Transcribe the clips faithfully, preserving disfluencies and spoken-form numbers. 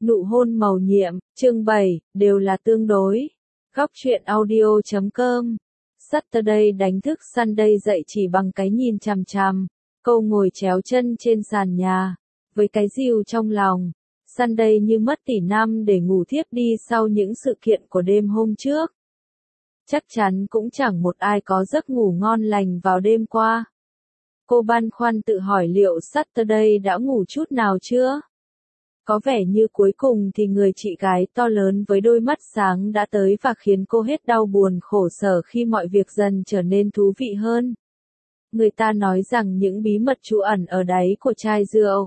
Nụ hôn mầu nhiệm, chương bảy, đều là tương đối. Góc truyện audio chấm com. Saturday đánh thức Sunday dậy chỉ bằng cái nhìn chằm chằm. Câu ngồi chéo chân trên sàn nhà. Với cái dìu trong lòng. Sunday như mất tỷ năm để ngủ thiếp đi sau những sự kiện của đêm hôm trước. Chắc chắn cũng chẳng một ai có giấc ngủ ngon lành vào đêm qua. Cô băn khoăn tự hỏi liệu Saturday đã ngủ chút nào chưa? Có vẻ như cuối cùng thì người chị gái to lớn với đôi mắt sáng đã tới và khiến cô hết đau buồn khổ sở khi mọi việc dần trở nên thú vị hơn. Người ta nói rằng những bí mật trú ẩn ở đáy của chai rượu.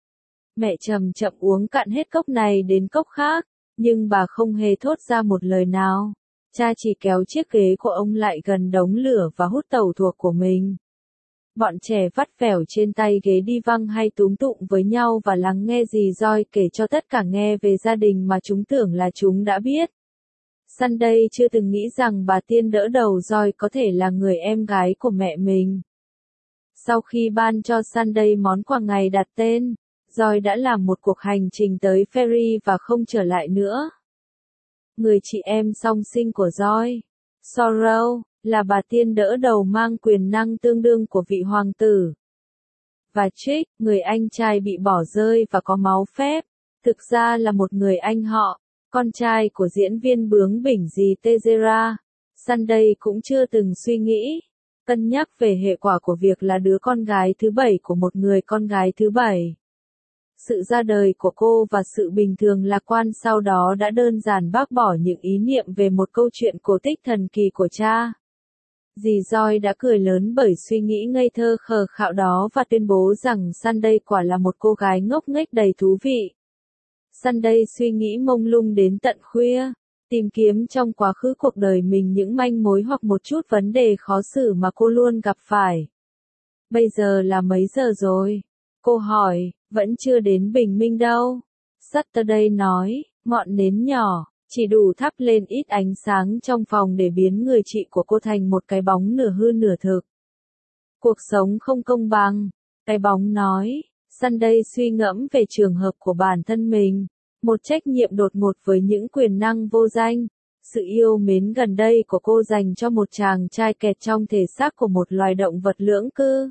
Mẹ chậm chậm uống cạn hết cốc này đến cốc khác, nhưng bà không hề thốt ra một lời nào. Cha chỉ kéo chiếc ghế của ông lại gần đống lửa và hút tẩu thuộc của mình. Bọn trẻ vắt vẻo trên tay ghế đi văng hay túm tụm với nhau và lắng nghe dì Joy kể cho tất cả nghe về gia đình mà chúng tưởng là chúng đã biết. Sunday chưa từng nghĩ rằng bà tiên đỡ đầu Joy có thể là người em gái của mẹ mình. Sau khi ban cho Sunday món quà ngày đặt tên, Joy đã làm một cuộc hành trình tới Ferry và không trở lại nữa. Người chị em song sinh của Joy, Sorrow, là bà tiên đỡ đầu mang quyền năng tương đương của vị hoàng tử. Và Chick, người anh trai bị bỏ rơi và có máu phép, thực ra là một người anh họ, con trai của diễn viên bướng bỉnh dì Tezera. Sunday cũng chưa từng suy nghĩ, cân nhắc về hệ quả của việc là đứa con gái thứ bảy của một người con gái thứ bảy. Sự ra đời của cô và sự bình thường lạc quan sau đó đã đơn giản bác bỏ những ý niệm về một câu chuyện cổ tích thần kỳ của cha. Dì Joy đã cười lớn bởi suy nghĩ ngây thơ khờ khạo đó và tuyên bố rằng Sunday quả là một cô gái ngốc nghếch đầy thú vị. Sunday suy nghĩ mông lung đến tận khuya, tìm kiếm trong quá khứ cuộc đời mình những manh mối hoặc một chút vấn đề khó xử mà cô luôn gặp phải. Bây giờ là mấy giờ rồi? Cô hỏi, vẫn chưa đến bình minh đâu. Saturday nói, ngọn nến nhỏ chỉ đủ thắp lên ít ánh sáng trong phòng để biến người chị của cô thành một cái bóng nửa hư nửa thực. Cuộc sống không công bằng, cái bóng nói. Sunday suy ngẫm về trường hợp của bản thân mình, một trách nhiệm đột ngột với những quyền năng vô danh, sự yêu mến gần đây của cô dành cho một chàng trai kẹt trong thể xác của một loài động vật lưỡng cư.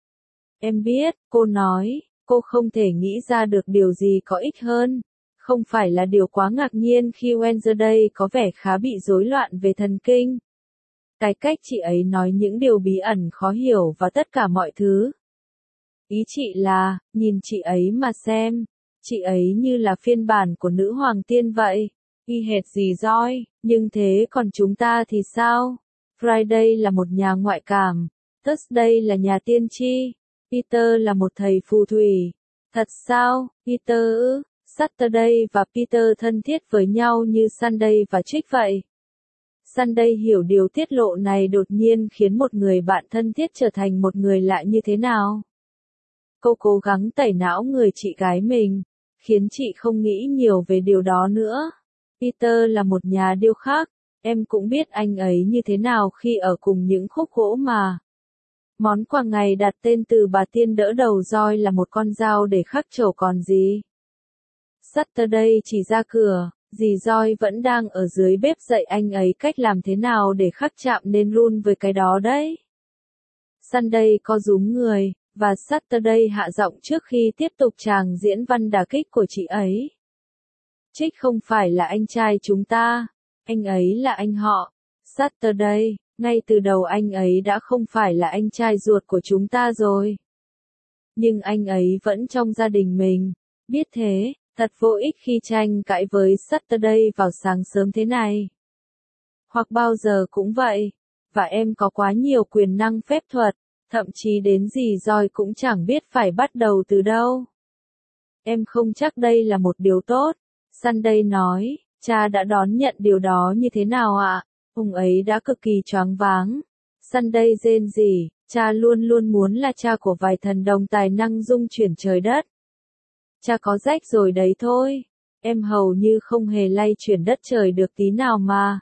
Em biết, cô nói, cô không thể nghĩ ra được điều gì có ích hơn. Không phải là điều quá ngạc nhiên khi Wednesday có vẻ khá bị rối loạn về thần kinh. Cái cách chị ấy nói những điều bí ẩn khó hiểu và tất cả mọi thứ. Ý chị là, nhìn chị ấy mà xem, chị ấy như là phiên bản của nữ hoàng tiên vậy, y hệt dì Joy, nhưng thế còn chúng ta thì sao? Friday là một nhà ngoại cảm, Thursday là nhà tiên tri, Peter là một thầy phù thủy. Thật sao, Peter ư? Saturday và Peter thân thiết với nhau như Sunday và Chick vậy. Sunday hiểu điều tiết lộ này đột nhiên khiến một người bạn thân thiết trở thành một người lạ như thế nào. Cô cố gắng tẩy não người chị gái mình, khiến chị không nghĩ nhiều về điều đó nữa. Peter là một nhà điêu khắc, em cũng biết anh ấy như thế nào khi ở cùng những khúc gỗ mà. Món quà ngày đặt tên từ bà tiên đỡ đầu Joy là một con dao để khắc trổ còn gì. Saturday chỉ ra cửa, dì Joy vẫn đang ở dưới bếp dạy anh ấy cách làm thế nào để khắc chạm nên run với cái đó đấy. Sunday co rúm người, và Saturday hạ giọng trước khi tiếp tục tràng diễn văn đả kích của chị ấy. Chick không phải là anh trai chúng ta, anh ấy là anh họ. Saturday, ngay từ đầu anh ấy đã không phải là anh trai ruột của chúng ta rồi. Nhưng anh ấy vẫn trong gia đình mình, biết thế. Thật vô ích khi tranh cãi với Saturday vào sáng sớm thế này. Hoặc bao giờ cũng vậy. Và em có quá nhiều quyền năng phép thuật, thậm chí đến dì Joy cũng chẳng biết phải bắt đầu từ đâu. Em không chắc đây là một điều tốt. Sunday nói, cha đã đón nhận điều đó như thế nào ạ? Ông ấy đã cực kỳ choáng váng. Sunday rên rỉ, cha luôn luôn muốn là cha của vài thần đồng tài năng dung chuyển trời đất. Cha có rách rồi đấy thôi, em hầu như không hề lay chuyển đất trời được tí nào mà.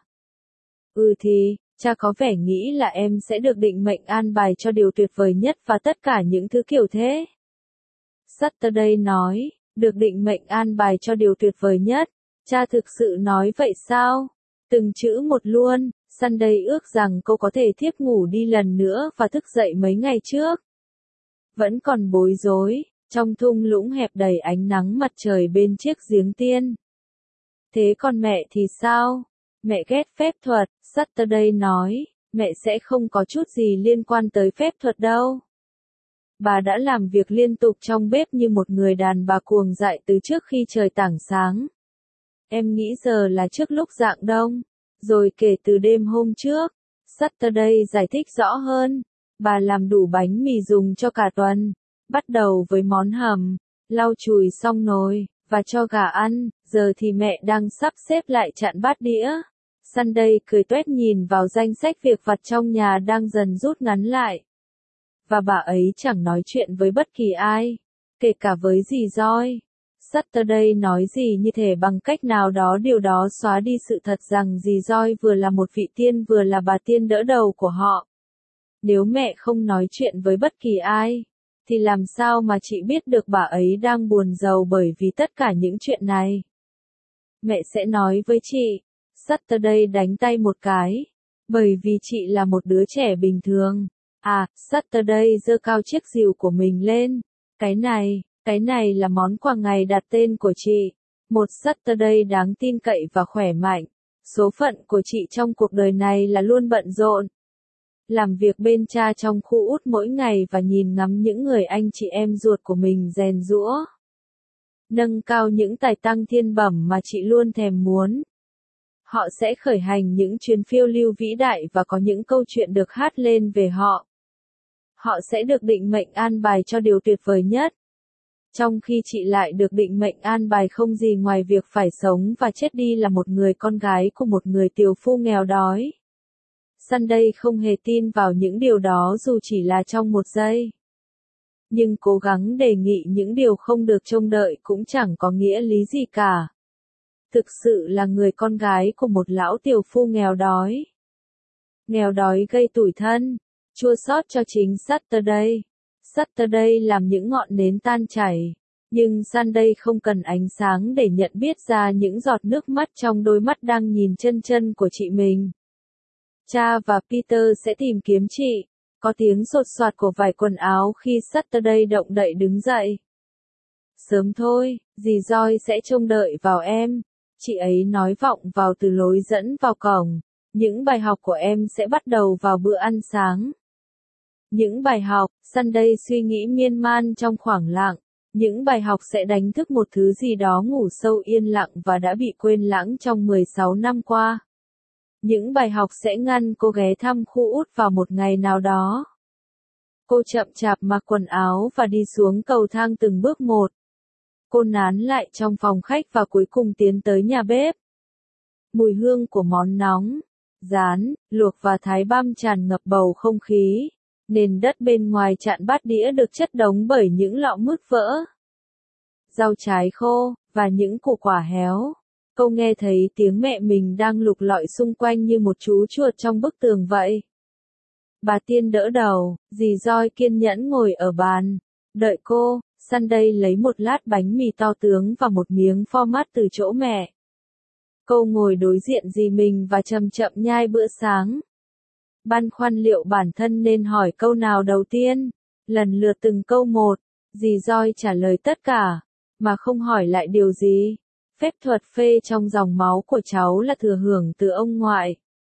Ừ thì, cha có vẻ nghĩ là em sẽ được định mệnh an bài cho điều tuyệt vời nhất và tất cả những thứ kiểu thế. Saturday nói, được định mệnh an bài cho điều tuyệt vời nhất. Cha thực sự nói vậy sao? Từng chữ một luôn. Sunday ước rằng cô có thể thiếp ngủ đi lần nữa và thức dậy mấy ngày trước. Vẫn còn bối rối, trong thung lũng hẹp đầy ánh nắng mặt trời bên chiếc giếng tiên. Thế còn mẹ thì sao? Mẹ ghét phép thuật, Saturday nói, mẹ sẽ không có chút gì liên quan tới phép thuật đâu. Bà đã làm việc liên tục trong bếp như một người đàn bà cuồng dại từ trước khi trời tảng sáng. Em nghĩ giờ là trước lúc rạng đông, rồi kể từ đêm hôm trước. Saturday giải thích rõ hơn. Bà làm đủ bánh mì dùng cho cả tuần, bắt đầu với món hầm, lau chùi xong nồi, và cho gà ăn, giờ thì mẹ đang sắp xếp lại chạn bát đĩa. Sunday cười tuét nhìn vào danh sách việc vặt trong nhà đang dần rút ngắn lại. Và bà ấy chẳng nói chuyện với bất kỳ ai, kể cả với dì Joy. Saturday nói gì như thể bằng cách nào đó điều đó xóa đi sự thật rằng dì Joy vừa là một vị tiên vừa là bà tiên đỡ đầu của họ. Nếu mẹ không nói chuyện với bất kỳ ai, thì làm sao mà chị biết được bà ấy đang buồn rầu bởi vì tất cả những chuyện này? Mẹ sẽ nói với chị. Saturday đánh tay một cái. Bởi vì chị là một đứa trẻ bình thường. À, Saturday giơ cao chiếc rìu của mình lên. Cái này, cái này là món quà ngày đặt tên của chị. Một Saturday đáng tin cậy và khỏe mạnh. Số phận của chị trong cuộc đời này là luôn bận rộn. Làm việc bên cha trong khu út mỗi ngày và nhìn ngắm những người anh chị em ruột của mình rèn giũa. Nâng cao những tài năng thiên bẩm mà chị luôn thèm muốn. Họ sẽ khởi hành những chuyến phiêu lưu vĩ đại và có những câu chuyện được hát lên về họ. Họ sẽ được định mệnh an bài cho điều tuyệt vời nhất. Trong khi chị lại được định mệnh an bài không gì ngoài việc phải sống và chết đi là một người con gái của một người tiều phu nghèo đói. Sunday không hề tin vào những điều đó dù chỉ là trong một giây. Nhưng cố gắng đề nghị những điều không được trông đợi cũng chẳng có nghĩa lý gì cả. Thực sự là người con gái của một lão tiều phu nghèo đói. Nghèo đói gây tủi thân, chua xót cho chính Saturday. Saturday làm những ngọn nến tan chảy. Nhưng Sunday không cần ánh sáng để nhận biết ra những giọt nước mắt trong đôi mắt đang nhìn chân chân của chị mình. Cha và Peter sẽ tìm kiếm chị. Có tiếng sột soạt của vải quần áo khi Saturday động đậy đứng dậy. Sớm thôi, dì Joy sẽ trông đợi vào em. Chị ấy nói vọng vào từ lối dẫn vào cổng. Những bài học của em sẽ bắt đầu vào bữa ăn sáng. Những bài học, Sunday suy nghĩ miên man trong khoảng lặng. Những bài học sẽ đánh thức một thứ gì đó ngủ sâu yên lặng và đã bị quên lãng trong mười sáu năm qua. Những bài học sẽ ngăn cô ghé thăm khu út vào một ngày nào đó. Cô chậm chạp mặc quần áo và đi xuống cầu thang từng bước một. Cô nán lại trong phòng khách và cuối cùng tiến tới nhà bếp. Mùi hương của món nóng, rán, luộc và thái băm tràn ngập bầu không khí. Nền đất bên ngoài chạn bát đĩa được chất đống bởi những lọ mứt vỡ, rau trái khô, và những củ quả héo. Cô nghe thấy tiếng mẹ mình đang lục lọi xung quanh như một chú chuột trong bức tường vậy. Bà tiên đỡ đầu, dì Joy kiên nhẫn ngồi ở bàn, đợi cô. Sunday lấy một lát bánh mì to tướng và một miếng pho mát từ chỗ mẹ. Cô ngồi đối diện dì mình và chậm chậm nhai bữa sáng. Băn khoăn liệu bản thân nên hỏi câu nào đầu tiên, lần lượt từng câu một. Dì Joy trả lời tất cả, mà không hỏi lại điều gì. Phép thuật phê trong dòng máu của cháu là thừa hưởng từ ông ngoại.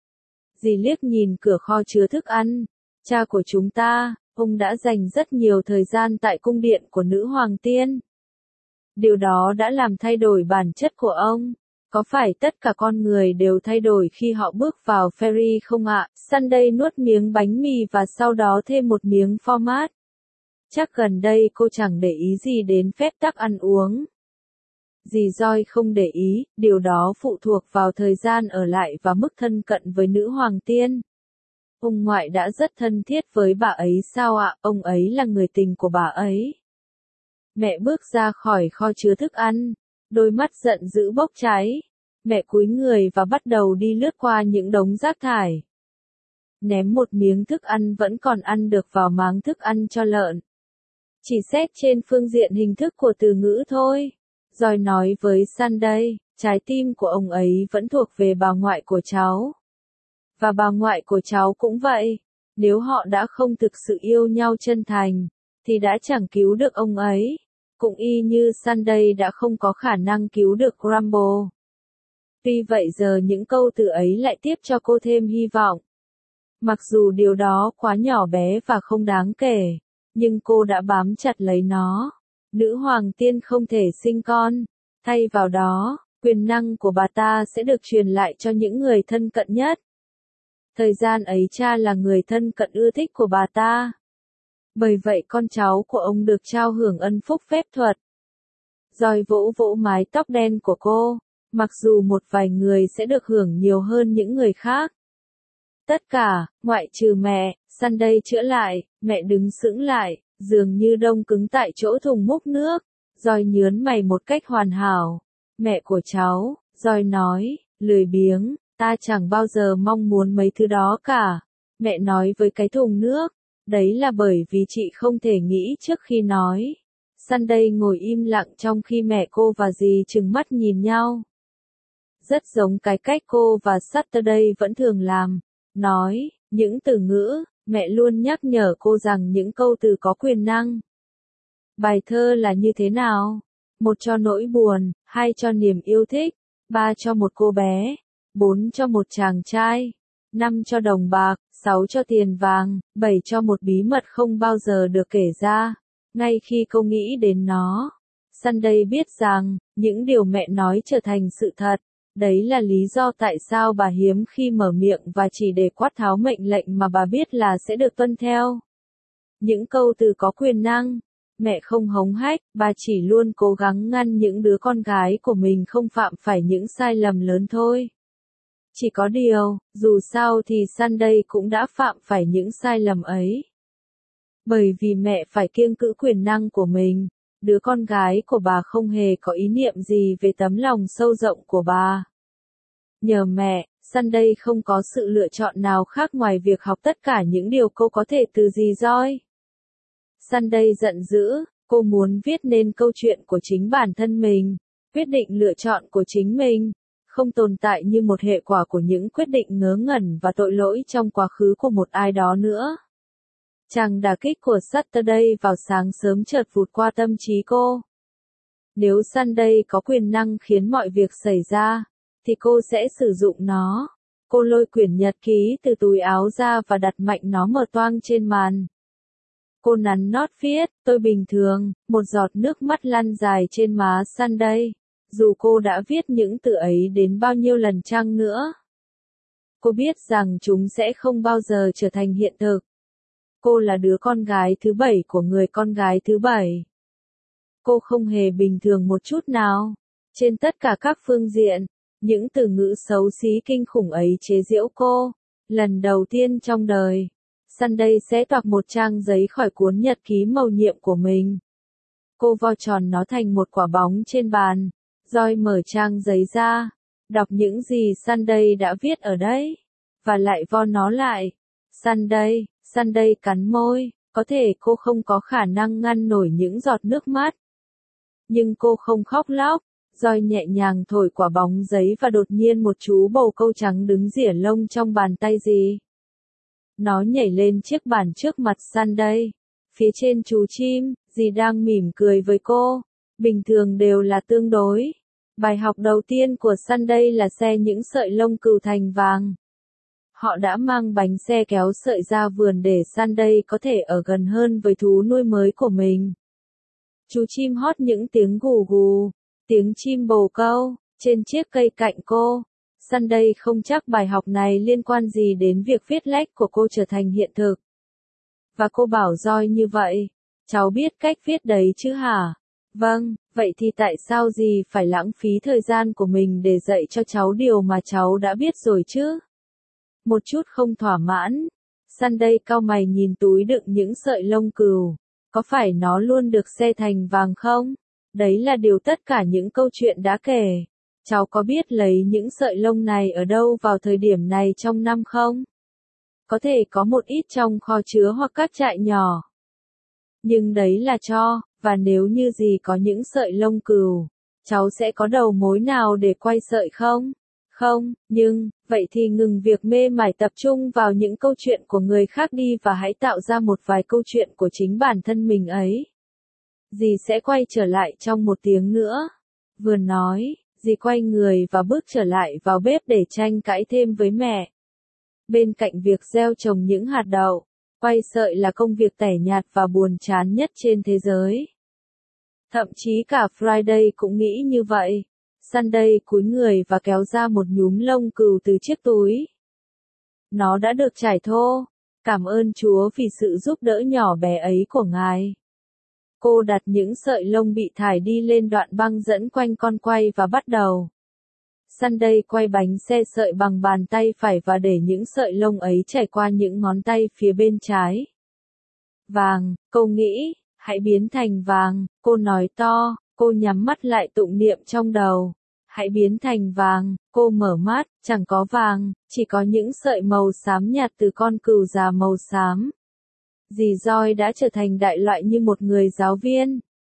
Dì liếc nhìn cửa kho chứa thức ăn. Cha của chúng ta, ông đã dành rất nhiều thời gian tại cung điện của nữ hoàng tiên. Điều đó đã làm thay đổi bản chất của ông. Có phải tất cả con người đều thay đổi khi họ bước vào Fairy không ạ? Sunday nuốt miếng bánh mì và sau đó thêm một miếng pho mát. Chắc gần đây cô chẳng để ý gì đến phép tắc ăn uống. Dì Joy không để ý, điều đó phụ thuộc vào thời gian ở lại và mức thân cận với nữ hoàng tiên. Ông ngoại đã rất thân thiết với bà ấy sao ạ? Ông ấy là người tình của bà ấy. Mẹ bước ra khỏi kho chứa thức ăn, đôi mắt giận dữ bốc cháy. Mẹ cúi người và bắt đầu đi lướt qua những đống rác thải. Ném một miếng thức ăn vẫn còn ăn được vào máng thức ăn cho lợn. Chỉ xét trên phương diện hình thức của từ ngữ thôi. Rồi nói với Sunday, trái tim của ông ấy vẫn thuộc về bà ngoại của cháu. Và bà ngoại của cháu cũng vậy. Nếu họ đã không thực sự yêu nhau chân thành, thì đã chẳng cứu được ông ấy. Cũng y như Sunday đã không có khả năng cứu được Grumble. Tuy vậy giờ những câu từ ấy lại tiếp cho cô thêm hy vọng. Mặc dù điều đó quá nhỏ bé và không đáng kể, nhưng cô đã bám chặt lấy nó. Nữ hoàng tiên không thể sinh con. Thay vào đó, quyền năng của bà ta sẽ được truyền lại cho những người thân cận nhất. Thời gian ấy cha là người thân cận ưa thích của bà ta. Bởi vậy con cháu của ông được trao hưởng ân phúc phép thuật. Rồi vỗ vỗ mái tóc đen của cô, mặc dù một vài người sẽ được hưởng nhiều hơn những người khác. Tất cả, ngoại trừ mẹ, Sunday chữa lại, mẹ đứng sững lại, dường như đông cứng tại chỗ thùng múc nước. Rồi nhớn mày một cách hoàn hảo. Mẹ của cháu, rồi nói, lười biếng, ta chẳng bao giờ mong muốn mấy thứ đó cả. Mẹ nói với cái thùng nước, đấy là bởi vì chị không thể nghĩ trước khi nói. Sunday ngồi im lặng trong khi mẹ cô và dì trừng mắt nhìn nhau. Rất giống cái cách cô và Saturday vẫn thường làm. Nói, những từ ngữ, mẹ luôn nhắc nhở cô rằng những câu từ có quyền năng. Bài thơ là như thế nào? Một cho nỗi buồn, hai cho niềm yêu thích, ba cho một cô bé, bốn cho một chàng trai, năm cho đồng bạc, sáu cho tiền vàng, bảy cho một bí mật không bao giờ được kể ra. Ngay khi cô nghĩ đến nó, Sunday biết rằng, những điều mẹ nói trở thành sự thật. Đấy là lý do tại sao bà hiếm khi mở miệng và chỉ để quát tháo mệnh lệnh mà bà biết là sẽ được tuân theo. Những câu từ có quyền năng. Mẹ không hống hách, bà chỉ luôn cố gắng ngăn những đứa con gái của mình không phạm phải những sai lầm lớn thôi. Chỉ có điều, dù sao thì Sunday cũng đã phạm phải những sai lầm ấy. Bởi vì mẹ phải kiêng cữ quyền năng của mình, đứa con gái của bà không hề có ý niệm gì về tấm lòng sâu rộng của bà. Nhờ mẹ, Sunday không có sự lựa chọn nào khác ngoài việc học tất cả những điều cô có thể từ dì Joy. Sunday giận dữ, cô muốn viết nên câu chuyện của chính bản thân mình, quyết định lựa chọn của chính mình, không tồn tại như một hệ quả của những quyết định ngớ ngẩn và tội lỗi trong quá khứ của một ai đó nữa. Chàng đả kích của Saturday vào sáng sớm chợt vụt qua tâm trí cô. Nếu Sunday có quyền năng khiến mọi việc xảy ra, thì cô sẽ sử dụng nó. Cô lôi quyển nhật ký từ túi áo ra và đặt mạnh nó mở toang trên màn. Cô nắn nót viết, tôi bình thường, một giọt nước mắt lăn dài trên má Sunday. Dù cô đã viết những từ ấy đến bao nhiêu lần chăng nữa. Cô biết rằng chúng sẽ không bao giờ trở thành hiện thực. Cô là đứa con gái thứ bảy của người con gái thứ bảy. Cô không hề bình thường một chút nào. Trên tất cả các phương diện, những từ ngữ xấu xí kinh khủng ấy chế giễu cô. Lần đầu tiên trong đời, Sunday sẽ toạc một trang giấy khỏi cuốn nhật ký mầu nhiệm của mình. Cô vo tròn nó thành một quả bóng trên bàn, rồi mở trang giấy ra, đọc những gì Sunday đã viết ở đấy, và lại vo nó lại. Sunday, Sunday cắn môi, có thể cô không có khả năng ngăn nổi những giọt nước mắt. Nhưng cô không khóc lóc, rồi nhẹ nhàng thổi quả bóng giấy và đột nhiên một chú bồ câu trắng đứng rỉa lông trong bàn tay dì. Nó nhảy lên chiếc bàn trước mặt Sunday. Phía trên chú chim, dì đang mỉm cười với cô. Bình thường đều là tương đối. Bài học đầu tiên của Sunday là xe những sợi lông cừu thành vàng. Họ đã mang bánh xe kéo sợi ra vườn để Sunday có thể ở gần hơn với thú nuôi mới của mình. Chú chim hót những tiếng gù gù, tiếng chim bồ câu, trên chiếc cây cạnh cô. Sunday không chắc bài học này liên quan gì đến việc viết lách của cô trở thành hiện thực. Và cô bảo Joy như vậy. Cháu biết cách viết đấy chứ hả? Vâng, vậy thì tại sao dì phải lãng phí thời gian của mình để dạy cho cháu điều mà cháu đã biết rồi chứ? Một chút không thỏa mãn. Sunday cau mày nhìn túi đựng những sợi lông cừu. Có phải nó luôn được xe thành vàng không? Đấy là điều tất cả những câu chuyện đã kể. Cháu có biết lấy những sợi lông này ở đâu vào thời điểm này trong năm không? Có thể có một ít trong kho chứa hoặc các trại nhỏ. Nhưng đấy là cho, và nếu như gì có những sợi lông cừu, cháu sẽ có đầu mối nào để quay sợi không? Không, nhưng, vậy thì ngừng việc mê mải tập trung vào những câu chuyện của người khác đi và hãy tạo ra một vài câu chuyện của chính bản thân mình ấy. Dì sẽ quay trở lại trong một tiếng nữa. Vừa nói, dì quay người và bước trở lại vào bếp để tranh cãi thêm với mẹ. Bên cạnh việc gieo trồng những hạt đậu, quay sợi là công việc tẻ nhạt và buồn chán nhất trên thế giới. Thậm chí cả Friday cũng nghĩ như vậy. Sunday cúi người và kéo ra một nhúm lông cừu từ chiếc túi. Nó đã được trải thô. Cảm ơn Chúa vì sự giúp đỡ nhỏ bé ấy của Ngài. Cô đặt những sợi lông bị thải đi lên đoạn băng dẫn quanh con quay và bắt đầu. Sunday quay bánh xe sợi bằng bàn tay phải và để những sợi lông ấy chảy qua những ngón tay phía bên trái. Vàng, cô nghĩ, hãy biến thành vàng, cô nói to, cô nhắm mắt lại tụng niệm trong đầu. Hãy biến thành vàng, cô mở mắt, chẳng có vàng, chỉ có những sợi màu xám nhạt từ con cừu già màu xám. Dì Joy đã trở thành đại loại như một người giáo viên.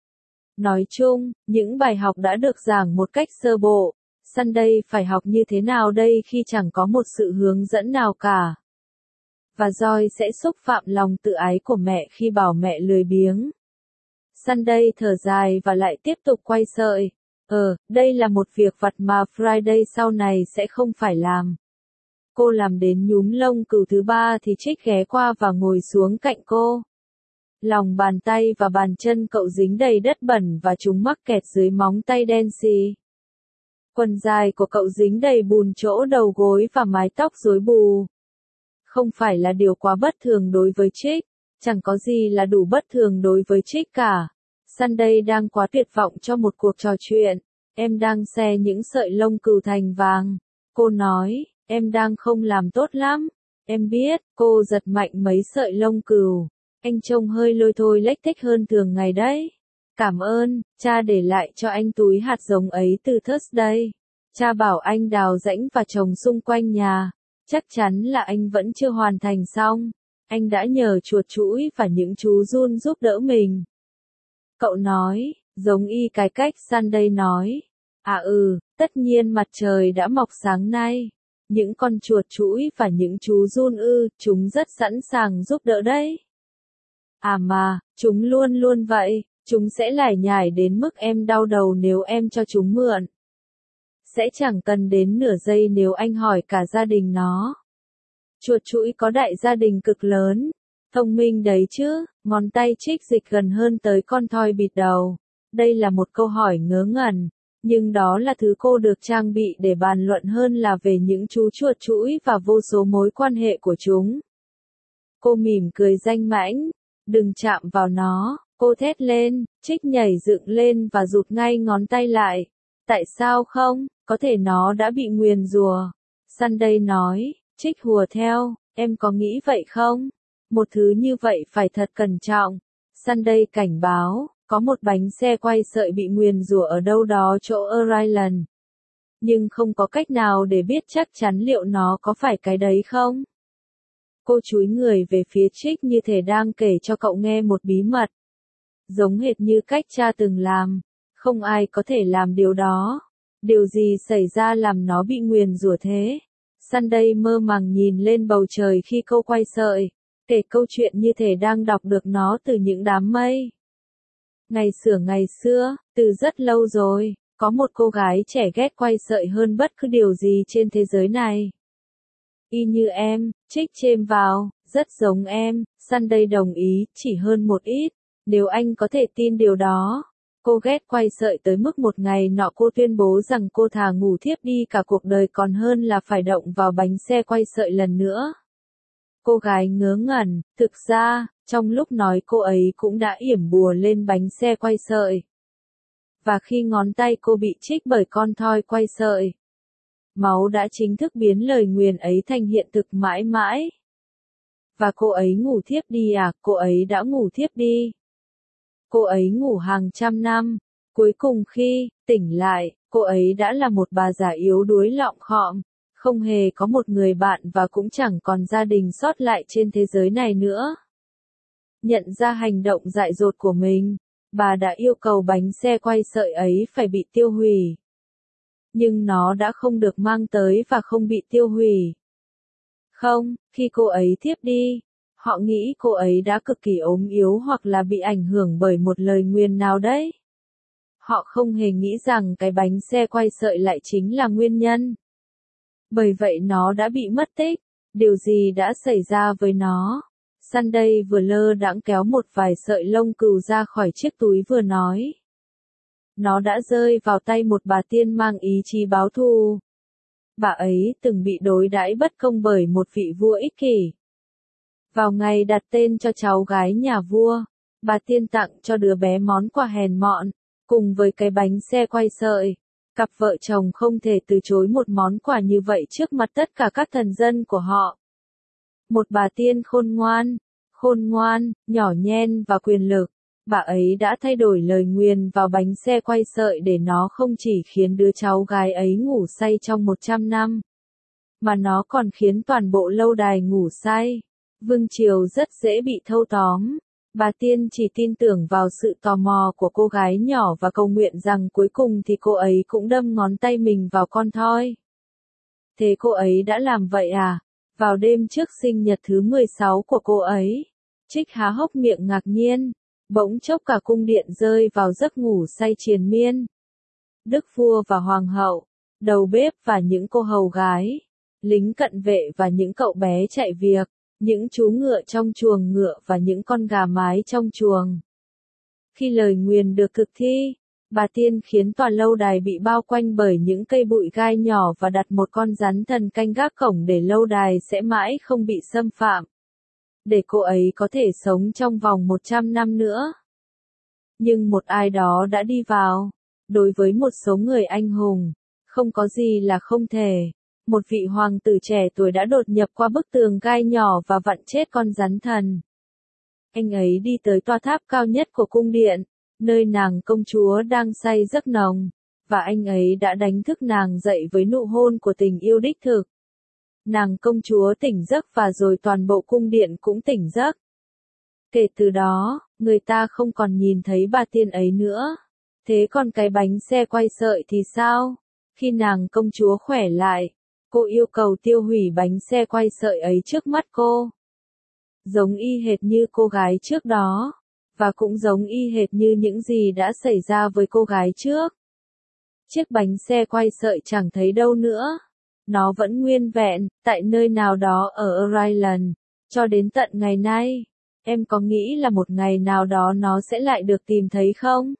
Nói chung, những bài học đã được giảng một cách sơ bộ. Sunday phải học như thế nào đây khi chẳng có một sự hướng dẫn nào cả? Và Joy sẽ xúc phạm lòng tự ái của mẹ khi bảo mẹ lười biếng. Sunday thở dài và lại tiếp tục quay sợi. Ờ, đây là một việc vặt mà Friday sau này sẽ không phải làm. Cô làm đến nhúm lông cừu thứ ba thì Trích ghé qua và ngồi xuống cạnh cô. Lòng bàn tay và bàn chân cậu dính đầy đất bẩn và chúng mắc kẹt dưới móng tay đen xì. Quần dài của cậu dính đầy bùn chỗ đầu gối và mái tóc rối bù. Không phải là điều quá bất thường đối với Trích, chẳng có gì là đủ bất thường đối với Trích cả. Sunday đang quá tuyệt vọng cho một cuộc trò chuyện. Em đang xe những sợi lông cừu thành vàng. Cô nói, em đang không làm tốt lắm. Em biết, cô giật mạnh mấy sợi lông cừu. Anh trông hơi lôi thôi lếch thếch hơn thường ngày đấy. Cảm ơn, cha để lại cho anh túi hạt giống ấy từ Thursday. Cha bảo anh đào rãnh và trồng xung quanh nhà. Chắc chắn là anh vẫn chưa hoàn thành xong. Anh đã nhờ chuột chũi và những chú giun giúp đỡ mình. Cậu nói, giống y cái cách Sunday nói. À ừ, tất nhiên mặt trời đã mọc sáng nay. Những con chuột chũi và những chú giun ư, chúng rất sẵn sàng giúp đỡ đấy. À mà, chúng luôn luôn vậy, chúng sẽ lải nhải đến mức em đau đầu nếu em cho chúng mượn. Sẽ chẳng cần đến nửa giây nếu anh hỏi cả gia đình nó. Chuột chũi có đại gia đình cực lớn. Thông minh đấy chứ, ngón tay Trích dịch gần hơn tới con thoi bịt đầu. Đây là một câu hỏi ngớ ngẩn, nhưng đó là thứ cô được trang bị để bàn luận hơn là về những chú chuột chũi và vô số mối quan hệ của chúng. Cô mỉm cười danh mãnh, đừng chạm vào nó, cô thét lên, Trích nhảy dựng lên và rụt ngay ngón tay lại. Tại sao không, có thể nó đã bị nguyền rủa. Sunday nói, Trích hùa theo, em có nghĩ vậy không? Một thứ như vậy phải thật cẩn trọng. Sunday cảnh báo, có một bánh xe quay sợi bị nguyền rủa ở đâu đó chỗ Ireland. Nhưng không có cách nào để biết chắc chắn liệu nó có phải cái đấy không? Cô chúi người về phía Trích như thể đang kể cho cậu nghe một bí mật. Giống hệt như cách cha từng làm. Không ai có thể làm điều đó. Điều gì xảy ra làm nó bị nguyền rủa thế? Sunday mơ màng nhìn lên bầu trời khi cô quay sợi. Kể câu chuyện như thể đang đọc được nó từ những đám mây. Ngày xưa ngày xưa, từ rất lâu rồi, có một cô gái trẻ ghét quay sợi hơn bất cứ điều gì trên thế giới này. Y như em, Trích chêm vào, rất giống em, Sunday đồng ý, chỉ hơn một ít, nếu anh có thể tin điều đó. Cô ghét quay sợi tới mức một ngày nọ cô tuyên bố rằng cô thà ngủ thiếp đi cả cuộc đời còn hơn là phải động vào bánh xe quay sợi lần nữa. Cô gái ngớ ngẩn, thực ra, trong lúc nói cô ấy cũng đã yểm bùa lên bánh xe quay sợi. Và khi ngón tay cô bị trích bởi con thoi quay sợi, máu đã chính thức biến lời nguyền ấy thành hiện thực mãi mãi. Và cô ấy ngủ thiếp đi à, cô ấy đã ngủ thiếp đi. Cô ấy ngủ hàng trăm năm, cuối cùng khi tỉnh lại, cô ấy đã là một bà già yếu đuối lọng khọm, không hề có một người bạn và cũng chẳng còn gia đình sót lại trên thế giới này nữa. Nhận ra hành động dại dột của mình, bà đã yêu cầu bánh xe quay sợi ấy phải bị tiêu hủy. Nhưng nó đã không được mang tới và không bị tiêu hủy. Không, khi cô ấy thiếp đi, họ nghĩ cô ấy đã cực kỳ ốm yếu hoặc là bị ảnh hưởng bởi một lời nguyền nào đấy. Họ không hề nghĩ rằng cái bánh xe quay sợi lại chính là nguyên nhân. Bởi vậy nó đã bị mất tích. Điều gì đã xảy ra với nó? Sunday vừa lơ đãng kéo một vài sợi lông cừu ra khỏi chiếc túi vừa nói. Nó đã rơi vào tay một bà tiên mang ý chí báo thù. Bà ấy từng bị đối đãi bất công bởi một vị vua ích kỷ. Vào ngày đặt tên cho cháu gái nhà vua, bà tiên tặng cho đứa bé món quà hèn mọn, cùng với cái bánh xe quay sợi. Cặp vợ chồng không thể từ chối một món quà như vậy trước mặt tất cả các thần dân của họ. Một bà tiên khôn ngoan, khôn ngoan, nhỏ nhen và quyền lực, bà ấy đã thay đổi lời nguyền vào bánh xe quay sợi để nó không chỉ khiến đứa cháu gái ấy ngủ say trong một trăm năm, mà nó còn khiến toàn bộ lâu đài ngủ say. Vương triều rất dễ bị thâu tóm. Bà tiên chỉ tin tưởng vào sự tò mò của cô gái nhỏ và cầu nguyện rằng cuối cùng thì cô ấy cũng đâm ngón tay mình vào con thoi. Thế cô ấy đã làm vậy à? Vào đêm trước sinh nhật thứ mười sáu của cô ấy, Trích há hốc miệng ngạc nhiên, bỗng chốc cả cung điện rơi vào giấc ngủ say triền miên. Đức vua và hoàng hậu, đầu bếp và những cô hầu gái, lính cận vệ và những cậu bé chạy việc, những chú ngựa trong chuồng ngựa và những con gà mái trong chuồng. Khi lời nguyền được thực thi, bà tiên khiến tòa lâu đài bị bao quanh bởi những cây bụi gai nhỏ và đặt một con rắn thần canh gác cổng để lâu đài sẽ mãi không bị xâm phạm. Để cô ấy có thể sống trong vòng một trăm năm nữa. Nhưng một ai đó đã đi vào. Đối với một số người anh hùng, không có gì là không thể. Một vị hoàng tử trẻ tuổi đã đột nhập qua bức tường gai nhỏ và vặn chết con rắn thần. Anh ấy đi tới tòa tháp cao nhất của cung điện, nơi nàng công chúa đang say giấc nồng, và anh ấy đã đánh thức nàng dậy với nụ hôn của tình yêu đích thực. Nàng công chúa tỉnh giấc và rồi toàn bộ cung điện cũng tỉnh giấc. Kể từ đó, người ta không còn nhìn thấy bà tiên ấy nữa. Thế còn cái bánh xe quay sợi thì sao? Khi nàng công chúa khỏe lại, cô yêu cầu tiêu hủy bánh xe quay sợi ấy trước mắt cô. Giống y hệt như cô gái trước đó, và cũng giống y hệt như những gì đã xảy ra với cô gái trước. Chiếc bánh xe quay sợi chẳng thấy đâu nữa. Nó vẫn nguyên vẹn, tại nơi nào đó ở Ireland, cho đến tận ngày nay. Em có nghĩ là một ngày nào đó nó sẽ lại được tìm thấy không?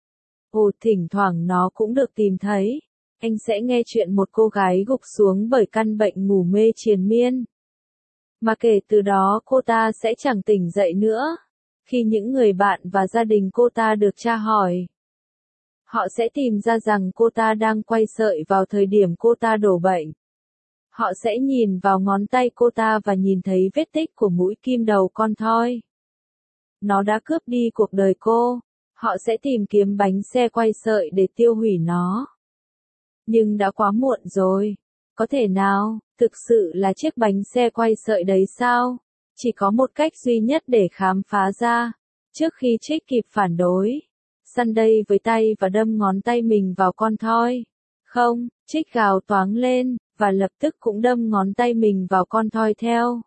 Ồ, thỉnh thoảng nó cũng được tìm thấy. Anh sẽ nghe chuyện một cô gái gục xuống bởi căn bệnh ngủ mê triền miên. Mà kể từ đó cô ta sẽ chẳng tỉnh dậy nữa. Khi những người bạn và gia đình cô ta được tra hỏi, họ sẽ tìm ra rằng cô ta đang quay sợi vào thời điểm cô ta đổ bệnh. Họ sẽ nhìn vào ngón tay cô ta và nhìn thấy vết tích của mũi kim đầu con thoi. Nó đã cướp đi cuộc đời cô. Họ sẽ tìm kiếm bánh xe quay sợi để tiêu hủy nó. Nhưng đã quá muộn rồi. Có thể nào, thực sự là chiếc bánh xe quay sợi đấy sao? Chỉ có một cách duy nhất để khám phá ra. Trước khi Trích kịp phản đối, Sunday với tay và đâm ngón tay mình vào con thoi. Không, Trích gào toáng lên, và lập tức cũng đâm ngón tay mình vào con thoi theo.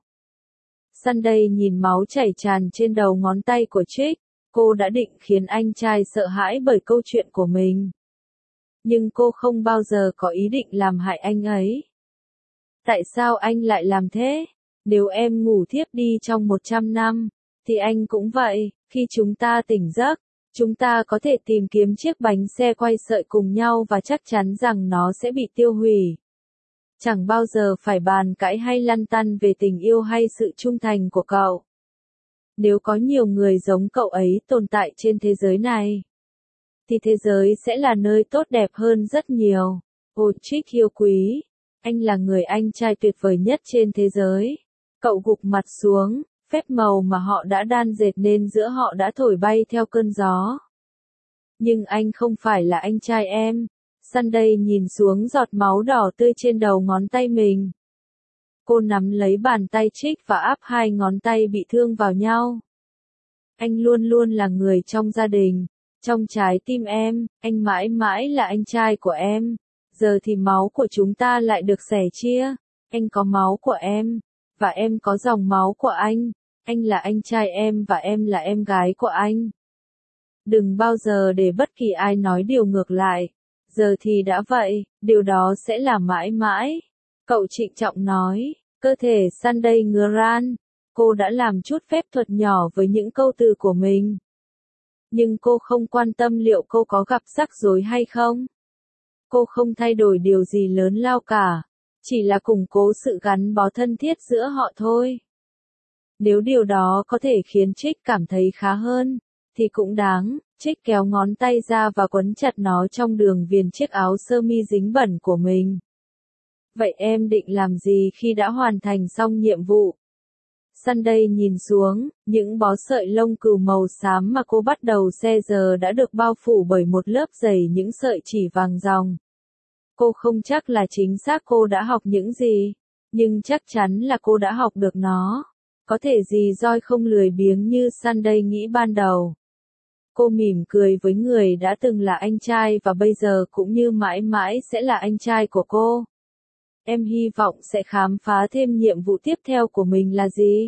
Sunday nhìn máu chảy tràn trên đầu ngón tay của Trích. Cô đã định khiến anh trai sợ hãi bởi câu chuyện của mình. Nhưng cô không bao giờ có ý định làm hại anh ấy. Tại sao anh lại làm thế? Nếu em ngủ thiếp đi trong một trăm năm, thì anh cũng vậy. Khi chúng ta tỉnh giấc, chúng ta có thể tìm kiếm chiếc bánh xe quay sợi cùng nhau và chắc chắn rằng nó sẽ bị tiêu hủy. Chẳng bao giờ phải bàn cãi hay lăn tăn về tình yêu hay sự trung thành của cậu. Nếu có nhiều người giống cậu ấy tồn tại trên thế giới này, thì thế giới sẽ là nơi tốt đẹp hơn rất nhiều. Ồ, Trích yêu quý, anh là người anh trai tuyệt vời nhất trên thế giới. Cậu gục mặt xuống, phép màu mà họ đã đan dệt nên giữa họ đã thổi bay theo cơn gió. Nhưng anh không phải là anh trai em. Sunday nhìn xuống giọt máu đỏ tươi trên đầu ngón tay mình. Cô nắm lấy bàn tay Trích và áp hai ngón tay bị thương vào nhau. Anh luôn luôn là người trong gia đình. Trong trái tim em, anh mãi mãi là anh trai của em. Giờ thì máu của chúng ta lại được sẻ chia. Anh có máu của em, và em có dòng máu của anh. Anh là anh trai em và em là em gái của anh. Đừng bao giờ để bất kỳ ai nói điều ngược lại. Giờ thì đã vậy, điều đó sẽ là mãi mãi. Cậu trịnh trọng nói, cơ thể Sunday ngứa ran. Cô đã làm chút phép thuật nhỏ với những câu từ của mình. Nhưng cô không quan tâm liệu cô có gặp rắc rối hay không. Cô không thay đổi điều gì lớn lao cả. Chỉ là củng cố sự gắn bó thân thiết giữa họ thôi. Nếu điều đó có thể khiến Trích cảm thấy khá hơn, thì cũng đáng. Trích kéo ngón tay ra và quấn chặt nó trong đường viền chiếc áo sơ mi dính bẩn của mình. Vậy em định làm gì khi đã hoàn thành xong nhiệm vụ? Sunday nhìn xuống, những bó sợi lông cừu màu xám mà cô bắt đầu xe giờ đã được bao phủ bởi một lớp dày những sợi chỉ vàng ròng. Cô không chắc là chính xác cô đã học những gì, nhưng chắc chắn là cô đã học được nó. Có thể gì Joy không lười biếng như Sunday nghĩ ban đầu. Cô mỉm cười với người đã từng là anh trai và bây giờ cũng như mãi mãi sẽ là anh trai của cô. Em hy vọng sẽ khám phá thêm nhiệm vụ tiếp theo của mình là gì?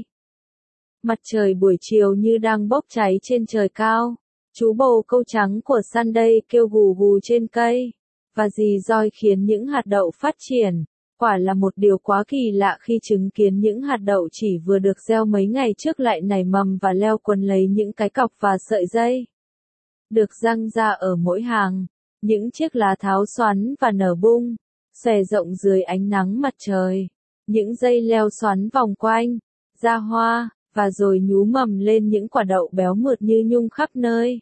Mặt trời buổi chiều như đang bốc cháy trên trời cao. Chú bồ câu trắng của Sunday kêu gù gù trên cây. Và dì Joy khiến những hạt đậu phát triển. Quả là một điều quá kỳ lạ khi chứng kiến những hạt đậu chỉ vừa được gieo mấy ngày trước lại nảy mầm và leo quấn lấy những cái cọc và sợi dây. Được răng ra ở mỗi hàng. Những chiếc lá tháo xoắn và nở bung. Xòe rộng dưới ánh nắng mặt trời. Những dây leo xoắn vòng quanh. Ra hoa, và rồi nhú mầm lên những quả đậu béo mượt như nhung khắp nơi.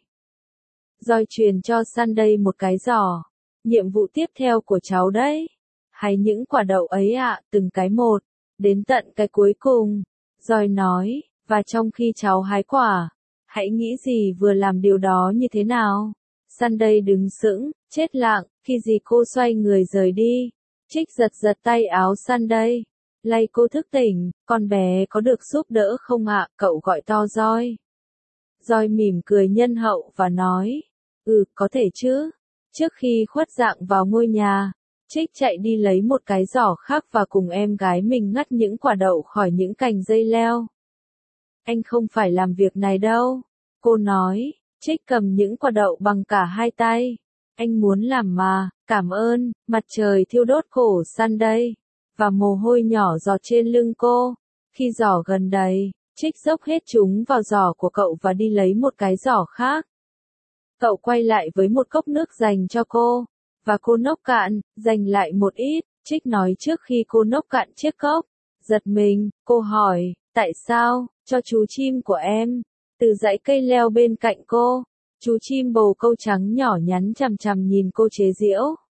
Joy truyền cho Sunday một cái giỏ. Nhiệm vụ tiếp theo của cháu đấy. Hái những quả đậu ấy ạ, từng cái một. Đến tận cái cuối cùng. Joy nói, và trong khi cháu hái quả, hãy nghĩ gì vừa làm điều đó như thế nào. Sunday đứng sững, chết lặng, khi dì cô xoay người rời đi. Trích giật giật tay áo Sunday. Lay cô thức tỉnh, con bé có được giúp đỡ không ạ, cậu gọi to Joy. Joy mỉm cười nhân hậu và nói, ừ, có thể chứ. Trước khi khuất dạng vào ngôi nhà, Trích chạy đi lấy một cái giỏ khác và cùng em gái mình ngắt những quả đậu khỏi những cành dây leo. Anh không phải làm việc này đâu, cô nói. Trích cầm những quả đậu bằng cả hai tay. Anh muốn làm mà, cảm ơn. Mặt trời thiêu đốt cổ Sunday, và mồ hôi nhỏ giọt trên lưng cô. Khi giỏ gần đầy, Trích dốc hết chúng vào giỏ của cậu và đi lấy một cái giỏ khác. Cậu quay lại với một cốc nước dành cho cô, và cô nốc cạn, dành lại một ít. Trích nói trước khi cô nốc cạn chiếc cốc. Giật mình, cô hỏi, tại sao, cho chú chim của em. Từ dãy cây leo bên cạnh cô, chú chim bồ câu trắng nhỏ nhắn chằm chằm nhìn cô chế giễu.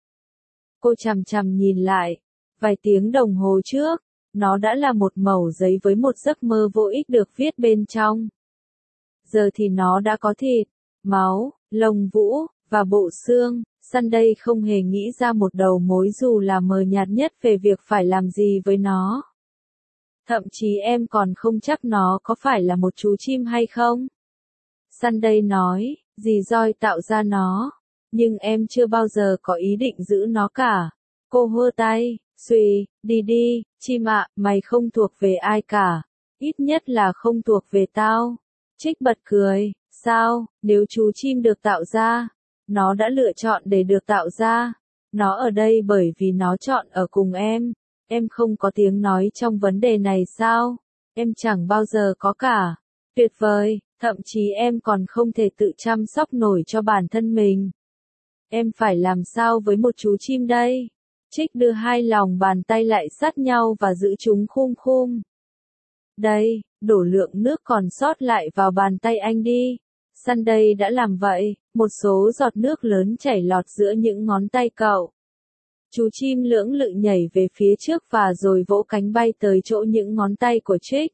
Cô chằm chằm nhìn lại. Vài tiếng đồng hồ trước, nó đã là một mẩu giấy với một giấc mơ vô ích được viết bên trong. Giờ thì nó đã có thịt, máu, lông vũ, và bộ xương. Sunday không hề nghĩ ra một đầu mối dù là mờ nhạt nhất về việc phải làm gì với nó. Thậm chí em còn không chắc nó có phải là một chú chim hay không. Sunday nói, dì Joy tạo ra nó, nhưng em chưa bao giờ có ý định giữ nó cả. Cô hơ tay, suy, đi đi, chim ạ, mày không thuộc về ai cả. Ít nhất là không thuộc về tao. Trích bật cười, sao, nếu chú chim được tạo ra, nó đã lựa chọn để được tạo ra. Nó ở đây bởi vì nó chọn ở cùng em. Em không có tiếng nói trong vấn đề này sao? Em chẳng bao giờ có cả. Tuyệt vời, thậm chí em còn không thể tự chăm sóc nổi cho bản thân mình. Em phải làm sao với một chú chim đây? Trích đưa hai lòng bàn tay lại sát nhau và giữ chúng khum khum. Đây, đổ lượng nước còn sót lại vào bàn tay anh đi. Sunday đã làm vậy, một số giọt nước lớn chảy lọt giữa những ngón tay cậu. Chú chim lưỡng lự nhảy về phía trước và rồi vỗ cánh bay tới chỗ những ngón tay của Trích.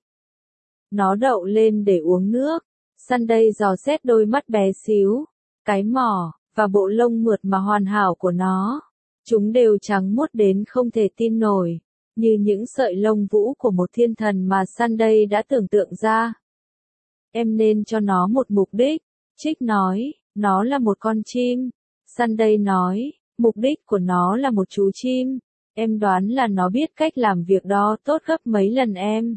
Nó đậu lên để uống nước. Sunday dò xét đôi mắt bé xíu, cái mỏ, và bộ lông mượt mà hoàn hảo của nó. Chúng đều trắng muốt đến không thể tin nổi, như những sợi lông vũ của một thiên thần mà Sunday đã tưởng tượng ra. Em nên cho nó một mục đích. Trích nói, nó là một con chim. Sunday nói, mục đích của nó là một chú chim. Em đoán là nó biết cách làm việc đó tốt gấp mấy lần em.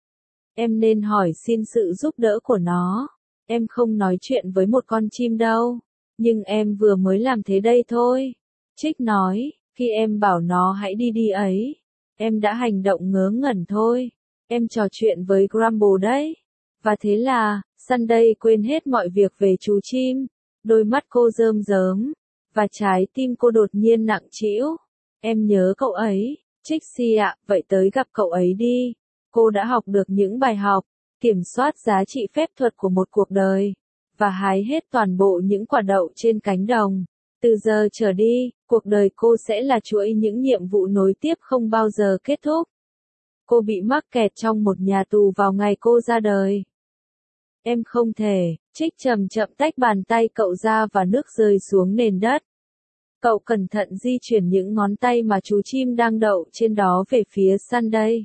Em nên hỏi xin sự giúp đỡ của nó. Em không nói chuyện với một con chim đâu. Nhưng em vừa mới làm thế đây thôi. Trích nói, khi em bảo nó hãy đi đi ấy, em đã hành động ngớ ngẩn thôi. Em trò chuyện với Grumble đấy. Và thế là, Sunday quên hết mọi việc về chú chim. Đôi mắt cô rơm rớm. Và trái tim cô đột nhiên nặng trĩu. Em nhớ cậu ấy, Trixie ạ, vậy tới gặp cậu ấy đi. Cô đã học được những bài học, kiểm soát giá trị phép thuật của một cuộc đời, và hái hết toàn bộ những quả đậu trên cánh đồng. Từ giờ trở đi, cuộc đời cô sẽ là chuỗi những nhiệm vụ nối tiếp không bao giờ kết thúc. Cô bị mắc kẹt trong một nhà tù vào ngày cô ra đời. Em không thể, Trích chậm chậm tách bàn tay cậu ra và nước rơi xuống nền đất. Cậu cẩn thận di chuyển những ngón tay mà chú chim đang đậu trên đó về phía Sunday.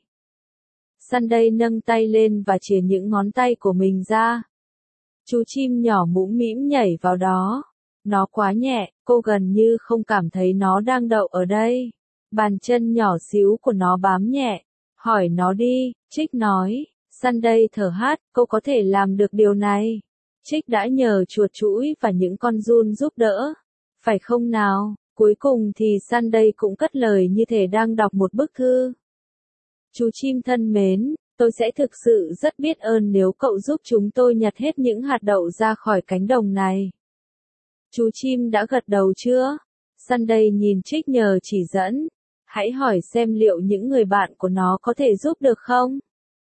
Sunday nâng tay lên và chìa những ngón tay của mình ra. Chú chim nhỏ mũm mĩm nhảy vào đó. Nó quá nhẹ, cô gần như không cảm thấy nó đang đậu ở đây. Bàn chân nhỏ xíu của nó bám nhẹ. Hỏi nó đi, Trích nói. Sunday thở hắt, cô có thể làm được điều này. Trích đã nhờ chuột chũi và những con giun giúp đỡ. Phải không nào? Cuối cùng thì Sunday cũng cất lời như thể đang đọc một bức thư. Chú chim thân mến, tôi sẽ thực sự rất biết ơn nếu cậu giúp chúng tôi nhặt hết những hạt đậu ra khỏi cánh đồng này. Chú chim đã gật đầu chưa? Sunday nhìn Trích nhờ chỉ dẫn. Hãy hỏi xem liệu những người bạn của nó có thể giúp được không?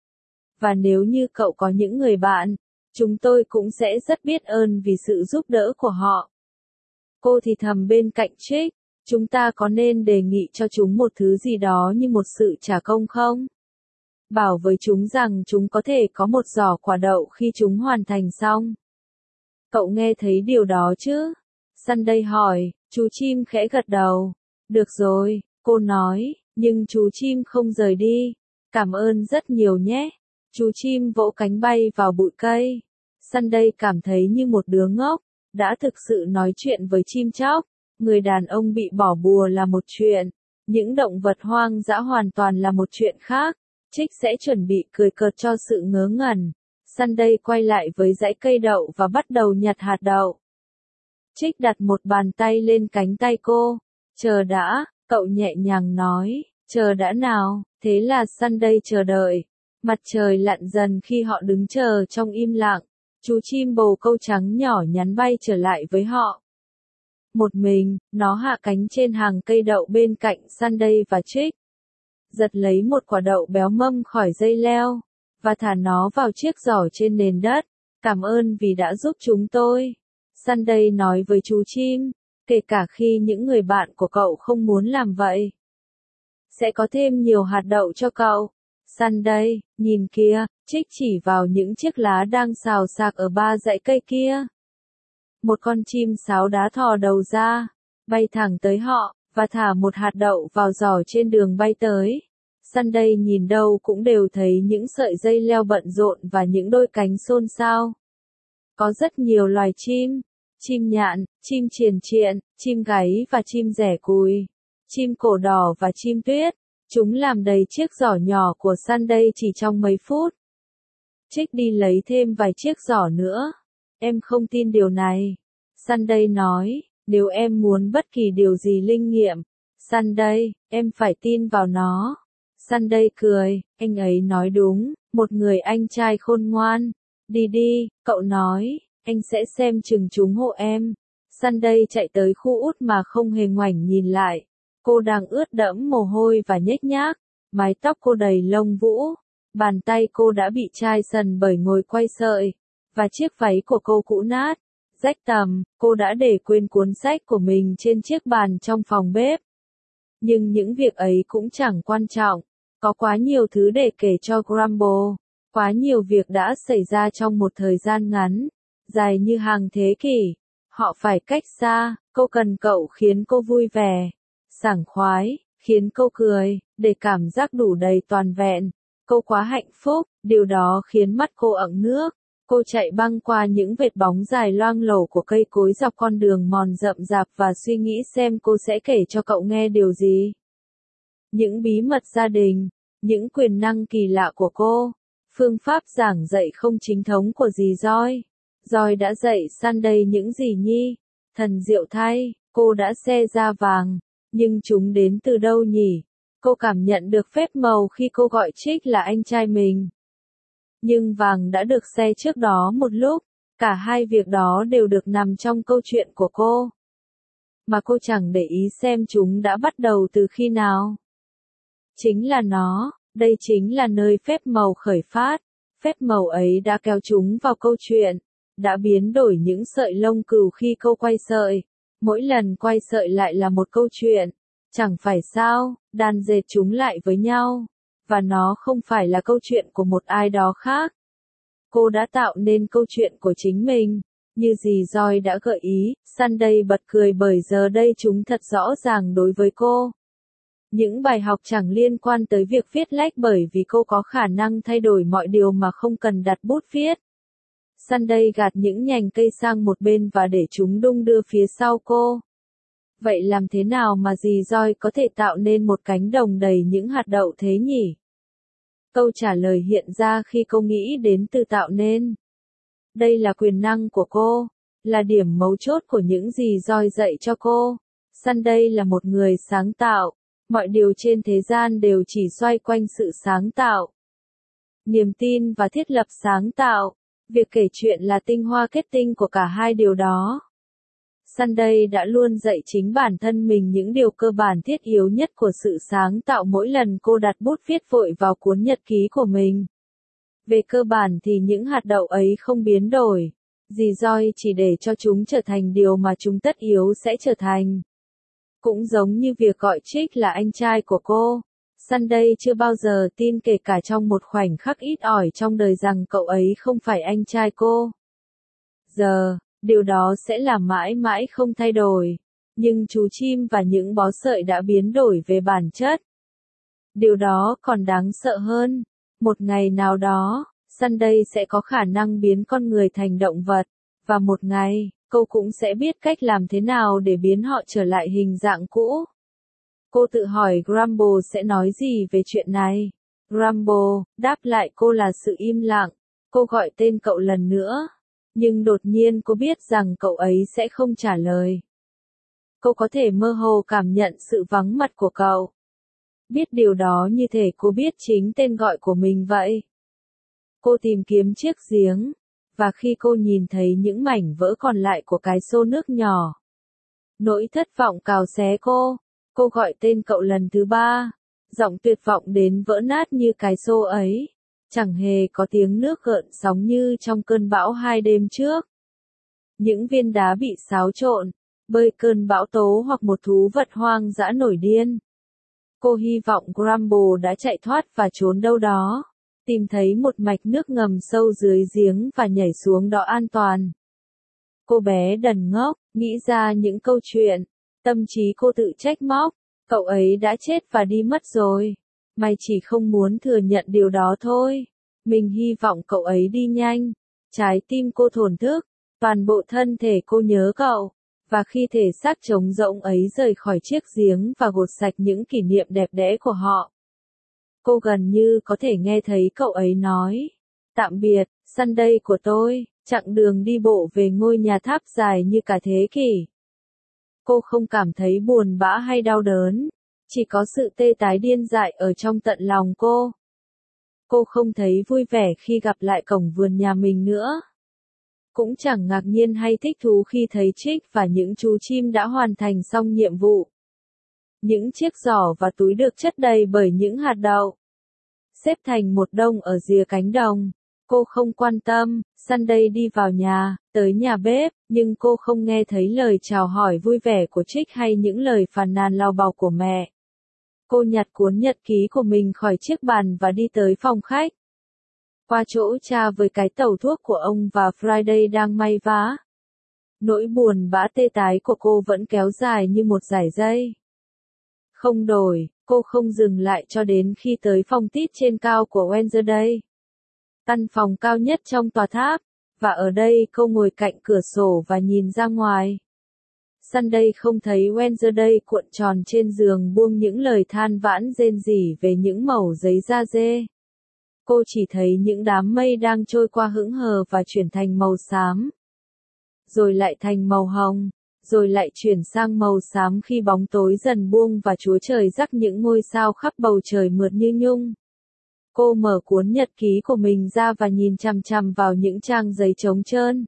Và nếu như cậu có những người bạn, chúng tôi cũng sẽ rất biết ơn vì sự giúp đỡ của họ. Cô thì thầm bên cạnh Trích, chúng ta có nên đề nghị cho chúng một thứ gì đó như một sự trả công không? Bảo với chúng rằng chúng có thể có một giỏ quả đậu khi chúng hoàn thành xong. Cậu nghe thấy điều đó chứ? Sunday hỏi, chú chim khẽ gật đầu. Được rồi, cô nói, nhưng chú chim không rời đi. Cảm ơn rất nhiều nhé. Chú chim vỗ cánh bay vào bụi cây. Sunday cảm thấy như một đứa ngốc, đã thực sự nói chuyện với chim chóc. Người đàn ông bị bỏ bùa là một chuyện, những động vật hoang dã hoàn toàn là một chuyện khác. Trích sẽ chuẩn bị cười cợt cho sự ngớ ngẩn. Sunday quay lại với dãy cây đậu và bắt đầu nhặt hạt đậu. Trích đặt một bàn tay lên cánh tay cô. Chờ đã, cậu nhẹ nhàng nói, chờ đã nào. Thế là Sunday chờ đợi. Mặt trời lặn dần khi họ đứng chờ trong im lặng. Chú chim bồ câu trắng nhỏ nhắn bay trở lại với họ. Một mình, nó hạ cánh trên hàng cây đậu bên cạnh Sunday và Trích. Giật lấy một quả đậu béo mâm khỏi dây leo, và thả nó vào chiếc giỏ trên nền đất. Cảm ơn vì đã giúp chúng tôi. Sunday nói với chú chim, kể cả khi những người bạn của cậu không muốn làm vậy. Sẽ có thêm nhiều hạt đậu cho cậu. Sunday, nhìn kia, Trích chỉ vào những chiếc lá đang xào xạc ở ba dãy cây kia. Một con chim sáo đá thò đầu ra, bay thẳng tới họ, và thả một hạt đậu vào giỏ trên đường bay tới. Sunday nhìn đâu cũng đều thấy những sợi dây leo bận rộn và những đôi cánh xôn xao. Có rất nhiều loài chim, chim nhạn, chim triền triện, chim gáy và chim rẻ cùi, chim cổ đỏ và chim tuyết. Chúng làm đầy chiếc giỏ nhỏ của Sunday chỉ trong mấy phút. Trích đi lấy thêm vài chiếc giỏ nữa. Em không tin điều này. Sunday nói, nếu em muốn bất kỳ điều gì linh nghiệm, Sunday, em phải tin vào nó. Sunday cười, anh ấy nói đúng, một người anh trai khôn ngoan. Đi đi, cậu nói, anh sẽ xem chừng chúng hộ em. Sunday chạy tới khu út mà không hề ngoảnh nhìn lại. Cô đang ướt đẫm mồ hôi và nhếch nhác, mái tóc cô đầy lông vũ, bàn tay cô đã bị chai sần bởi ngồi quay sợi, và chiếc váy của cô cũ nát, rách tầm, cô đã để quên cuốn sách của mình trên chiếc bàn trong phòng bếp. Nhưng những việc ấy cũng chẳng quan trọng, có quá nhiều thứ để kể cho Grumble, quá nhiều việc đã xảy ra trong một thời gian ngắn, dài như hàng thế kỷ. Họ phải cách xa, cô cần cậu khiến cô vui vẻ, sảng khoái, khiến cô cười, để cảm giác đủ đầy toàn vẹn. Cô quá hạnh phúc, điều đó khiến mắt cô ẩn nước. Cô chạy băng qua những vệt bóng dài loang lổ của cây cối dọc con đường mòn rậm rạp và suy nghĩ xem cô sẽ kể cho cậu nghe điều gì. Những bí mật gia đình, những quyền năng kỳ lạ của cô, phương pháp giảng dạy không chính thống của dì Joy. Joy đã dạy Sunday những gì nhi? Thần diệu thay, cô đã xe da vàng, nhưng chúng đến từ đâu nhỉ? Cô cảm nhận được phép màu khi cô gọi Trích là anh trai mình. Nhưng vàng đã được xe trước đó một lúc, cả hai việc đó đều được nằm trong câu chuyện của cô. Mà cô chẳng để ý xem chúng đã bắt đầu từ khi nào. Chính là nó, đây chính là nơi phép màu khởi phát. Phép màu ấy đã kéo chúng vào câu chuyện, đã biến đổi những sợi lông cừu khi cô quay sợi. Mỗi lần quay sợi lại là một câu chuyện. Chẳng phải sao, đan dệt chúng lại với nhau. Và nó không phải là câu chuyện của một ai đó khác. Cô đã tạo nên câu chuyện của chính mình. Như dì Joy đã gợi ý, Sunday bật cười bởi giờ đây chúng thật rõ ràng đối với cô. Những bài học chẳng liên quan tới việc viết lách bởi vì cô có khả năng thay đổi mọi điều mà không cần đặt bút viết. Sunday gạt những nhành cây sang một bên và để chúng đung đưa phía sau cô. Vậy làm thế nào mà dì Joy có thể tạo nên một cánh đồng đầy những hạt đậu thế nhỉ? Câu trả lời hiện ra khi cô nghĩ đến từ tạo nên. Đây là quyền năng của cô, là điểm mấu chốt của những gì Joy dạy cho cô. Sunday là một người sáng tạo, mọi điều trên thế gian đều chỉ xoay quanh sự sáng tạo. Niềm tin và thiết lập sáng tạo, việc kể chuyện là tinh hoa kết tinh của cả hai điều đó. Sunday đã luôn dạy chính bản thân mình những điều cơ bản thiết yếu nhất của sự sáng tạo mỗi lần cô đặt bút viết vội vào cuốn nhật ký của mình. Về cơ bản thì những hạt đậu ấy không biến đổi. Dì Joy chỉ để cho chúng trở thành điều mà chúng tất yếu sẽ trở thành. Cũng giống như việc gọi Trích là anh trai của cô. Sunday chưa bao giờ tin kể cả trong một khoảnh khắc ít ỏi trong đời rằng cậu ấy không phải anh trai cô. Giờ, điều đó sẽ là mãi mãi không thay đổi. Nhưng chú chim và những bó sợi đã biến đổi về bản chất. Điều đó còn đáng sợ hơn. Một ngày nào đó, Sunday sẽ có khả năng biến con người thành động vật. Và một ngày, cô cũng sẽ biết cách làm thế nào để biến họ trở lại hình dạng cũ. Cô tự hỏi Grumble sẽ nói gì về chuyện này. Grumble, đáp lại cô là sự im lặng. Cô gọi tên cậu lần nữa. Nhưng đột nhiên cô biết rằng cậu ấy sẽ không trả lời. Cô có thể mơ hồ cảm nhận sự vắng mặt của cậu. Biết điều đó như thể cô biết chính tên gọi của mình vậy. Cô tìm kiếm chiếc giếng. Và khi cô nhìn thấy những mảnh vỡ còn lại của cái xô nước nhỏ. Nỗi thất vọng cào xé cô. Cô gọi tên cậu lần thứ ba. Giọng tuyệt vọng đến vỡ nát như cái xô ấy. Chẳng hề có tiếng nước gợn sóng như trong cơn bão hai đêm trước. Những viên đá bị xáo trộn, bởi cơn bão tố hoặc một thú vật hoang dã nổi điên. Cô hy vọng Grumble đã chạy thoát và trốn đâu đó, tìm thấy một mạch nước ngầm sâu dưới giếng và nhảy xuống đó an toàn. Cô bé đần ngốc, nghĩ ra những câu chuyện, tâm trí cô tự trách móc, cậu ấy đã chết và đi mất rồi. Mày chỉ không muốn thừa nhận điều đó thôi. Mình hy vọng cậu ấy đi nhanh. Trái tim cô thổn thức. Toàn bộ thân thể cô nhớ cậu. Và khi thể xác trống rỗng ấy rời khỏi chiếc giếng và gột sạch những kỷ niệm đẹp đẽ của họ. Cô gần như có thể nghe thấy cậu ấy nói. Tạm biệt, Sunday của tôi, chặng đường đi bộ về ngôi nhà tháp dài như cả thế kỷ. Cô không cảm thấy buồn bã hay đau đớn. Chỉ có sự tê tái điên dại ở trong tận lòng cô. Cô không thấy vui vẻ khi gặp lại cổng vườn nhà mình nữa. Cũng chẳng ngạc nhiên hay thích thú khi thấy Trích và những chú chim đã hoàn thành xong nhiệm vụ. Những chiếc giỏ và túi được chất đầy bởi những hạt đậu. Xếp thành một đống ở rìa cánh đồng. Cô không quan tâm. Sunday đi vào nhà, tới nhà bếp, nhưng cô không nghe thấy lời chào hỏi vui vẻ của Trích hay những lời phàn nàn lau bào của mẹ. Cô nhặt cuốn nhật ký của mình khỏi chiếc bàn và đi tới phòng khách. Qua chỗ cha với cái tẩu thuốc của ông và Friday đang may vá. Nỗi buồn bã tê tái của cô vẫn kéo dài như một dải dây. Không đổi, cô không dừng lại cho đến khi tới phòng tít trên cao của Wednesday. Căn phòng cao nhất trong tòa tháp, Và ở đây cô ngồi cạnh cửa sổ và nhìn ra ngoài. Sunday không thấy Wednesday cuộn tròn trên giường buông những lời than vãn rên rỉ về những mẩu giấy da dê. Cô chỉ thấy những đám mây đang trôi qua hững hờ và chuyển thành màu xám. Rồi lại thành màu hồng, rồi lại chuyển sang màu xám khi bóng tối dần buông và Chúa Trời rắc những ngôi sao khắp bầu trời mượt như nhung. Cô mở cuốn nhật ký của mình ra và nhìn chằm chằm vào những trang giấy trống trơn.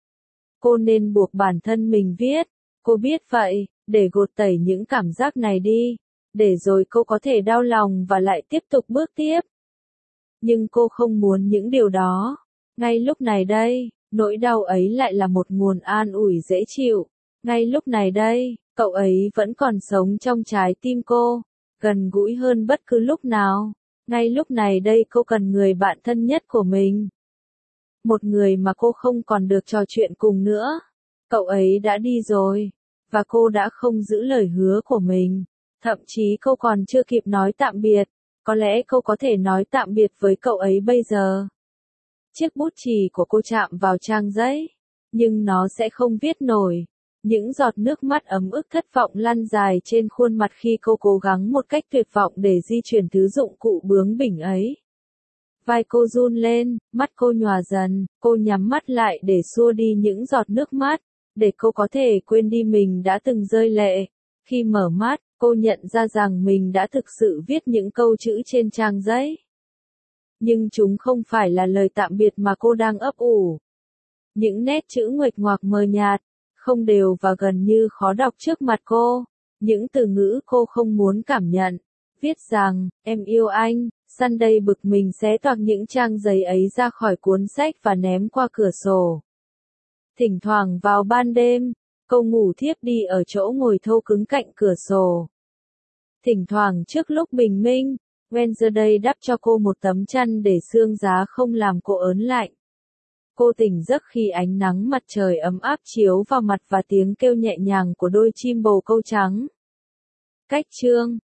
Cô nên buộc bản thân mình viết, cô biết vậy, để gột tẩy những cảm giác này đi, để rồi cô có thể đau lòng và lại tiếp tục bước tiếp. Nhưng cô không muốn những điều đó. Ngay lúc này đây, nỗi đau ấy lại là một nguồn an ủi dễ chịu. Ngay lúc này đây, cậu ấy vẫn còn sống trong trái tim cô, gần gũi hơn bất cứ lúc nào. Ngay lúc này đây cô cần người bạn thân nhất của mình. Một người mà cô không còn được trò chuyện cùng nữa. Cậu ấy đã đi rồi, và cô đã không giữ lời hứa của mình. Thậm chí cô còn chưa kịp nói tạm biệt. Có lẽ cô có thể nói tạm biệt với cậu ấy bây giờ. Chiếc bút chì của cô chạm vào trang giấy, nhưng nó sẽ không viết nổi. Những giọt nước mắt ấm ức thất vọng lăn dài trên khuôn mặt khi cô cố gắng một cách tuyệt vọng để di chuyển thứ dụng cụ bướng bỉnh ấy. Vai cô run lên, mắt cô nhòa dần, cô nhắm mắt lại để xua đi những giọt nước mắt, để cô có thể quên đi mình đã từng rơi lệ. Khi mở mắt, cô nhận ra rằng mình đã thực sự viết những câu chữ trên trang giấy. Nhưng chúng không phải là lời tạm biệt mà cô đang ấp ủ. Những nét chữ nguệch ngoạc mờ nhạt, không đều và gần như khó đọc trước mặt cô. Những từ ngữ cô không muốn cảm nhận. Viết rằng, em yêu anh. Sunday bực mình xé toạc những trang giấy ấy ra khỏi cuốn sách và ném qua cửa sổ. Thỉnh thoảng vào ban đêm, cô ngủ thiếp đi ở chỗ ngồi thô cứng cạnh cửa sổ. Thỉnh thoảng trước lúc bình minh, Wednesday đắp cho cô một tấm chăn để sương giá không làm cô ớn lạnh. Cô tỉnh giấc khi ánh nắng mặt trời ấm áp chiếu vào mặt và tiếng kêu nhẹ nhàng của đôi chim bồ câu trắng. Cách chương